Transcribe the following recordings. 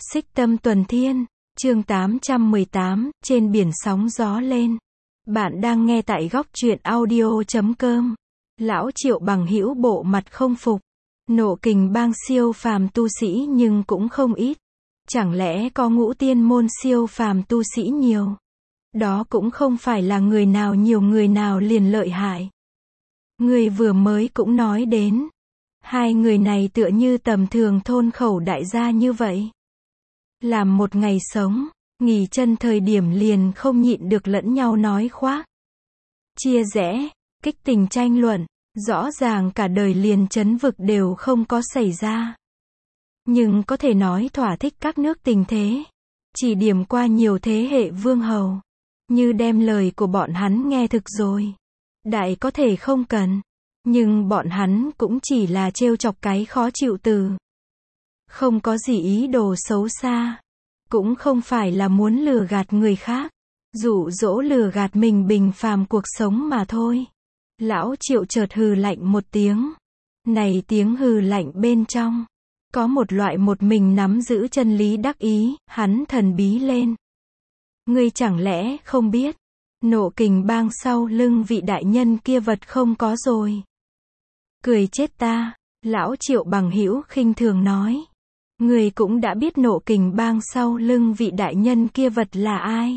Xích Tâm Tuần Thiên, chương 818, trên biển sóng gió lên. Bạn đang nghe tại góc truyện audio.com. Lão Triệu bằng hữu bộ mặt không phục. Nộ kình bang siêu phàm tu sĩ nhưng cũng không ít. Chẳng lẽ có ngũ tiên môn siêu phàm tu sĩ nhiều? Đó cũng không phải là người nào nhiều người nào liền lợi hại. Người vừa mới cũng nói đến. Hai người này tựa như tầm thường thôn khẩu đại gia như vậy. Làm một ngày sống, nghỉ chân thời điểm liền không nhịn được lẫn nhau nói khoác. Chia rẽ, kích tình tranh luận, rõ ràng cả đời liền chấn vực đều không có xảy ra. Nhưng có thể nói thỏa thích các nước tình thế. Chỉ điểm qua nhiều thế hệ vương hầu. Như đem lời của bọn hắn nghe thực rồi. Đại có thể không cần. Nhưng bọn hắn cũng chỉ là trêu chọc cái khó chịu từ. Không có gì ý đồ xấu xa. Cũng không phải là muốn lừa gạt người khác. Dụ dỗ lừa gạt mình bình phàm cuộc sống mà thôi. Lão Triệu chợt hừ lạnh một tiếng. Này tiếng hừ lạnh bên trong. Có một loại một mình nắm giữ chân lý đắc ý, hắn thần bí lên. Ngươi chẳng lẽ không biết. Nộ kình bang sau lưng vị đại nhân kia vật không có rồi. Cười chết ta, lão Triệu bằng hữu khinh thường nói. Người cũng đã biết nộ kình bang sau lưng vị đại nhân kia vật là ai.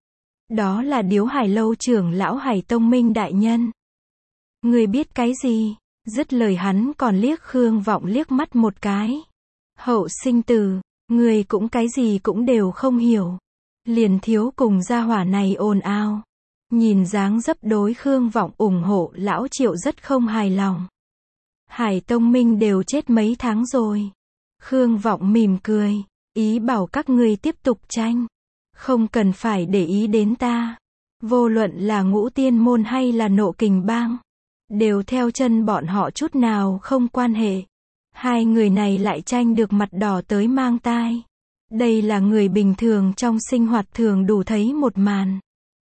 Đó là Điếu Hải Lâu trưởng lão Hải Tông Minh đại nhân. Người biết cái gì? Dứt lời hắn còn liếc Khương Vọng liếc mắt một cái. Hậu sinh từ, người cũng cái gì cũng đều không hiểu. Liền thiếu cùng gia hỏa này ồn ào. Nhìn dáng dấp đối Khương Vọng ủng hộ lão Triệu rất không hài lòng. Hải Tông Minh đều chết mấy tháng rồi. Khương Vọng mỉm cười, ý bảo các ngươi tiếp tục tranh. Không cần phải để ý đến ta. Vô luận là ngũ tiên môn hay là nộ kình bang. Đều theo chân bọn họ chút nào không quan hệ. Hai người này lại tranh được mặt đỏ tới mang tai. Đây là người bình thường trong sinh hoạt thường đủ thấy một màn.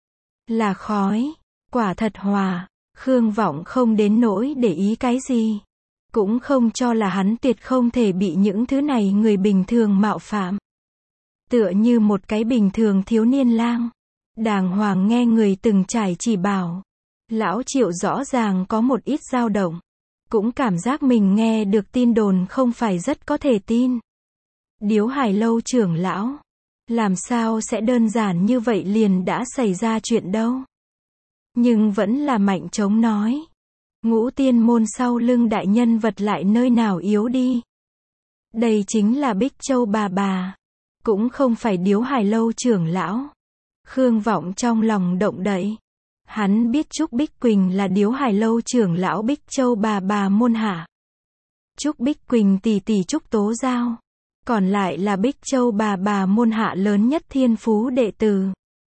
Là khói, quả thật hòa. Khương Vọng không đến nỗi để ý cái gì. Cũng không cho là hắn tuyệt không thể bị những thứ này người bình thường mạo phạm. Tựa như một cái bình thường thiếu niên lang. Đàng hoàng nghe người từng trải chỉ bảo. Lão Triệu rõ ràng có một ít dao động. Cũng cảm giác mình nghe được tin đồn không phải rất có thể tin. Điếu Hải Lâu trưởng lão. Làm sao sẽ đơn giản như vậy liền đã xảy ra chuyện đâu. Nhưng vẫn là mạnh chống nói. Ngũ tiên môn sau lưng đại nhân vật lại nơi nào yếu đi. Đây chính là Bích Châu bà. Cũng không phải Điếu Hải Lâu trưởng lão. Khương Vọng trong lòng động đậy. Hắn biết Trúc Bích Quỳnh là Điếu Hải Lâu trưởng lão Bích Châu bà môn hạ. Trúc Bích Quỳnh tỷ tỷ Trúc Tố Giao. Còn lại là Bích Châu bà môn hạ lớn nhất thiên phú đệ tử.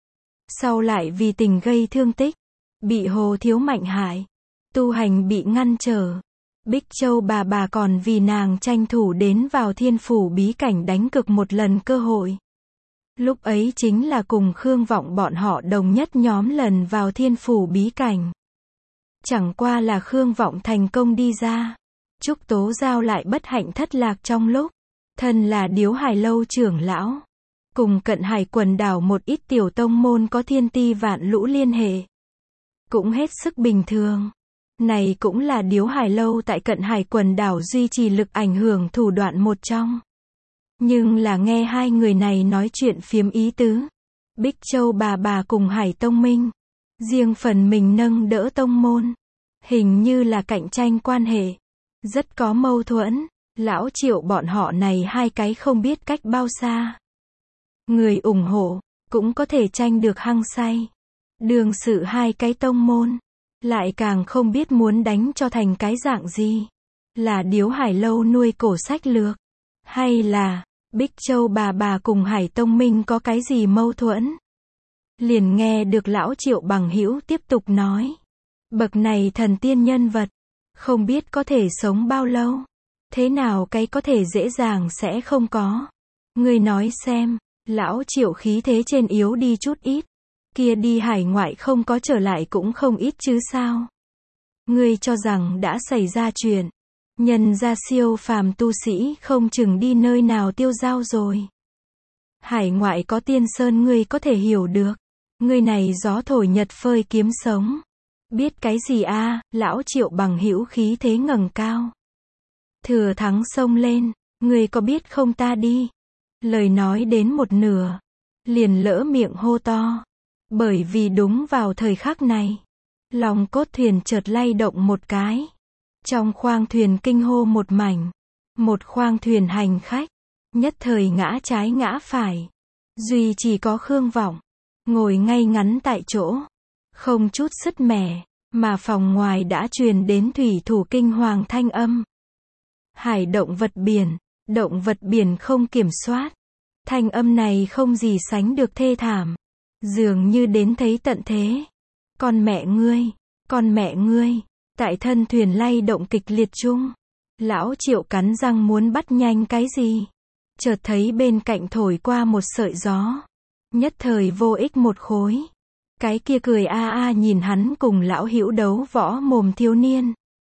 Sau lại vì tình gây thương tích. Bị Hồ Thiếu Mạnh hại. Tu hành bị ngăn trở. Bích Châu bà còn vì nàng tranh thủ đến vào thiên phủ bí cảnh đánh cược một lần cơ hội. Lúc ấy chính là cùng Khương Vọng bọn họ đồng nhất nhóm lần vào thiên phủ bí cảnh. Chẳng qua là Khương Vọng thành công đi ra. Trúc Tố Giao lại bất hạnh thất lạc trong lúc. Thân là Điếu Hải Lâu trưởng lão. Cùng cận hải quần đảo một ít tiểu tông môn có thiên ti vạn lũ liên hệ. Cũng hết sức bình thường. Này cũng là Điếu Hải Lâu tại cận hải quần đảo duy trì lực ảnh hưởng thủ đoạn một trong. Nhưng là nghe hai người này nói chuyện phiếm ý tứ. Bích Châu bà cùng Hải Tông Minh. Riêng phần mình nâng đỡ tông môn. Hình như là cạnh tranh quan hệ. Rất có mâu thuẫn. Lão Triệu bọn họ này hai cái không biết cách bao xa. Người ủng hộ. Cũng có thể tranh được hăng say. Đường sự hai cái tông môn. Lại càng không biết muốn đánh cho thành cái dạng gì. Là Điếu Hải Lâu nuôi cổ sách lược. Hay là Bích Châu bà cùng Hải Tông Minh có cái gì mâu thuẫn. Liền nghe được lão Triệu bằng hữu tiếp tục nói. Bậc này thần tiên nhân vật. Không biết có thể sống bao lâu. Thế nào cái có thể dễ dàng sẽ không có. Ngươi nói xem. Lão Triệu khí thế trên yếu đi chút ít. Kia đi hải ngoại không có trở lại cũng không ít chứ sao. Ngươi cho rằng đã xảy ra chuyện. Nhân ra siêu phàm tu sĩ không chừng đi nơi nào tiêu dao rồi. Hải ngoại có tiên sơn ngươi có thể hiểu được. Ngươi này gió thổi nhật phơi kiếm sống. Biết cái gì a? Lão Triệu Bằng hữu khí thế ngẩng cao. Thừa thắng xông lên, ngươi có biết không ta đi. Lời nói đến một nửa, liền lỡ miệng hô to. Bởi vì đúng vào thời khắc này, lòng cốt thuyền chợt lay động một cái. Trong khoang thuyền kinh hô một mảnh. Một khoang thuyền hành khách, nhất thời ngã trái ngã phải. Duy chỉ có Khương Vọng, ngồi ngay ngắn tại chỗ, không chút sứt mẻ, mà phòng ngoài đã truyền đến thủy thủ kinh hoàng thanh âm. Hải động vật biển không kiểm soát. Thanh âm này không gì sánh được thê thảm, dường như đến thấy tận thế. Con mẹ ngươi, tại thân thuyền lay động kịch liệt chung. Lão Triệu cắn răng muốn bắt nhanh cái gì. Chợt thấy bên cạnh thổi qua một sợi gió. Nhất thời vô ích một khối. Cái kia cười a a nhìn hắn cùng lão hữu đấu võ mồm thiếu niên.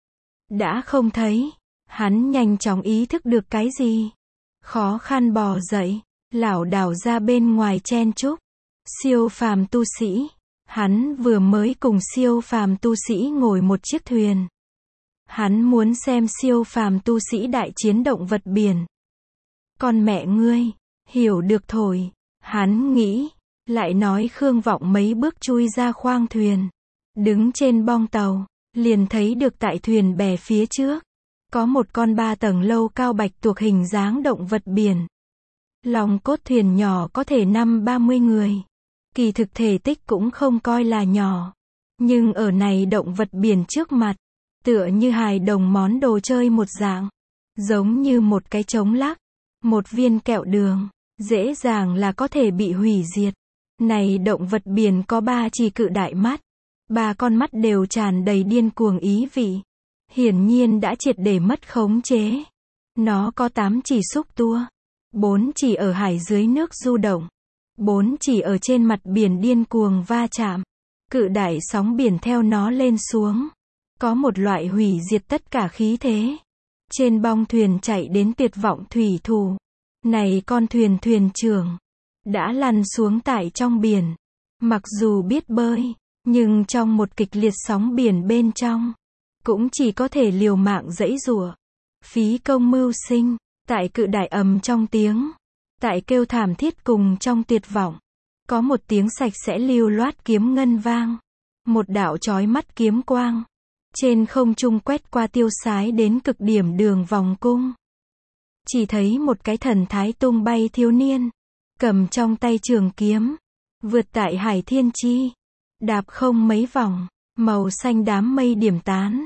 Đã không thấy. Hắn nhanh chóng ý thức được cái gì. Khó khăn bò dậy, lảo đảo ra bên ngoài chen chúc. Siêu phàm tu sĩ. Hắn vừa mới cùng siêu phàm tu sĩ ngồi một chiếc thuyền. Hắn muốn xem siêu phàm tu sĩ đại chiến động vật biển. Con mẹ ngươi, hiểu được thôi. Hắn nghĩ, lại nói Khương Vọng mấy bước chui ra khoang thuyền. Đứng trên bong tàu, liền thấy được tại thuyền bè phía trước. Có một con 3 tầng lâu cao bạch tuộc hình dáng động vật biển. Lòng cốt thuyền nhỏ có thể 50-30 người. Kỳ thực thể tích cũng không coi là nhỏ. Nhưng ở này động vật biển trước mặt, tựa như hài đồng món đồ chơi một dạng. Giống như một cái trống lắc, một viên kẹo đường, dễ dàng là có thể bị hủy diệt. Này động vật biển có 3 chỉ cự đại mắt. 3 con mắt đều tràn đầy điên cuồng ý vị. Hiển nhiên đã triệt để mất khống chế. Nó có 8 chỉ xúc tua. 4 chỉ ở hải dưới nước du động. 4 chỉ ở trên mặt biển điên cuồng va chạm. Cự đại sóng biển theo nó lên xuống. Có một loại hủy diệt tất cả khí thế. Trên bong thuyền chạy đến tuyệt vọng thủy thủ. Này con thuyền trưởng đã lăn xuống tại trong biển. Mặc dù biết bơi, nhưng trong một kịch liệt sóng biển bên trong, cũng chỉ có thể liều mạng giãy giụa. Phí công mưu sinh, tại cự đại ầm trong tiếng, tại kêu thảm thiết cùng trong tuyệt vọng. Có một tiếng sạch sẽ lưu loát kiếm ngân vang. Một đạo chói mắt kiếm quang. Trên không trung quét qua tiêu sái đến cực điểm đường vòng cung. Chỉ thấy một cái thần thái tung bay thiếu niên. Cầm trong tay trường kiếm. Vượt tại hải thiên chi. Đạp không mấy vòng. Màu xanh đám mây điểm tán.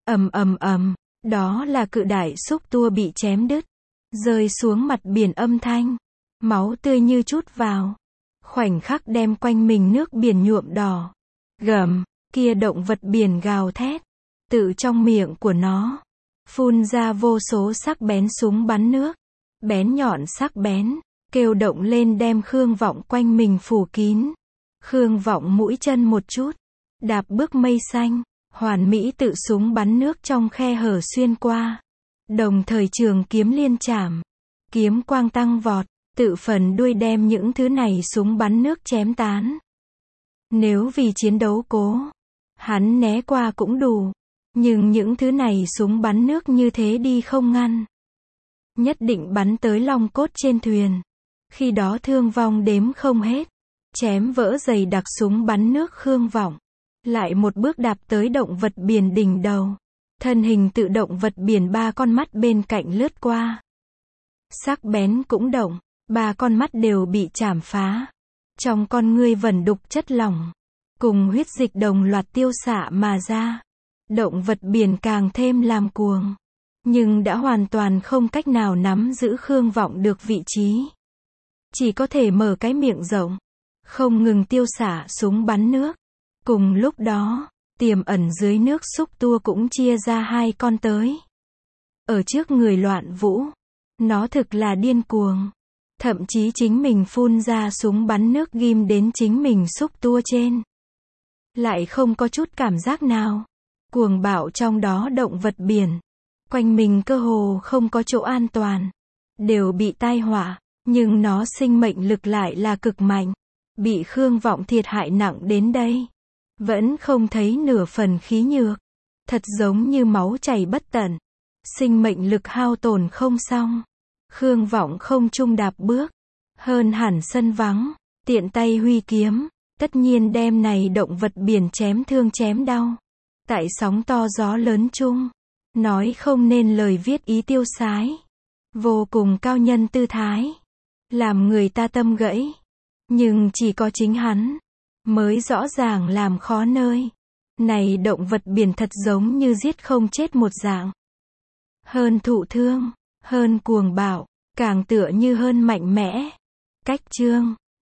Ầm. Đó là cự đại xúc tua bị chém đứt. Rơi xuống mặt biển âm thanh. Máu tươi như chút vào. Khoảnh khắc đem quanh mình nước biển nhuộm đỏ. Gầm. Kia động vật biển gào thét. Tự trong miệng của nó phun ra vô số sắc bén súng bắn nước. Bén nhọn sắc bén, kêu động lên đem Khương Vọng quanh mình phủ kín. Khương Vọng mũi chân một chút, đạp bước mây xanh, hoàn mỹ tự súng bắn nước trong khe hở xuyên qua. Đồng thời trường kiếm liên chạm, kiếm quang tăng vọt, tự phần đuôi đem những thứ này súng bắn nước chém tán. Nếu vì chiến đấu cố, hắn né qua cũng đủ. Nhưng những thứ này súng bắn nước như thế đi không ngăn. Nhất định bắn tới long cốt trên thuyền. Khi đó thương vong đếm không hết. Chém vỡ dày đặc súng bắn nước Khương Vọng. Lại một bước đạp tới động vật biển đỉnh đầu. Thân hình tự động vật biển 3 con mắt bên cạnh lướt qua. Sắc bén cũng động. 3 con mắt đều bị chảm phá. Trong con ngươi vẩn đục chất lỏng. Cùng huyết dịch đồng loạt tiêu xạ mà ra. Động vật biển càng thêm làm cuồng. Nhưng đã hoàn toàn không cách nào nắm giữ Khương Vọng được vị trí. Chỉ có thể mở cái miệng rộng. Không ngừng tiêu xả súng bắn nước. Cùng lúc đó, tiềm ẩn dưới nước xúc tua cũng chia ra 2 con tới. Ở trước người Loạn Vũ. Nó thực là điên cuồng. Thậm chí chính mình phun ra súng bắn nước ghim đến chính mình xúc tua trên. Lại không có chút cảm giác nào. Cuồng bạo trong đó động vật biển. Quanh mình cơ hồ không có chỗ an toàn. Đều bị tai họa. Nhưng nó sinh mệnh lực lại là cực mạnh. Bị Khương Vọng thiệt hại nặng đến đây. Vẫn không thấy nửa phần khí nhược. Thật giống như máu chảy bất tận. Sinh mệnh lực hao tổn không xong. Khương Vọng không trung đạp bước. Hơn hẳn sân vắng. Tiện tay huy kiếm. Tất nhiên đem này động vật biển chém thương chém đau. Tại sóng to gió lớn chung. Nói không nên lời viết ý tiêu sái. Vô cùng cao nhân tư thái. Làm người ta tâm gãy. Nhưng chỉ có chính hắn. Mới rõ ràng làm khó nơi. Này động vật biển thật giống như giết không chết một dạng. Hơn thụ thương. Hơn cuồng bạo. Càng tựa như hơn mạnh mẽ. Cách chương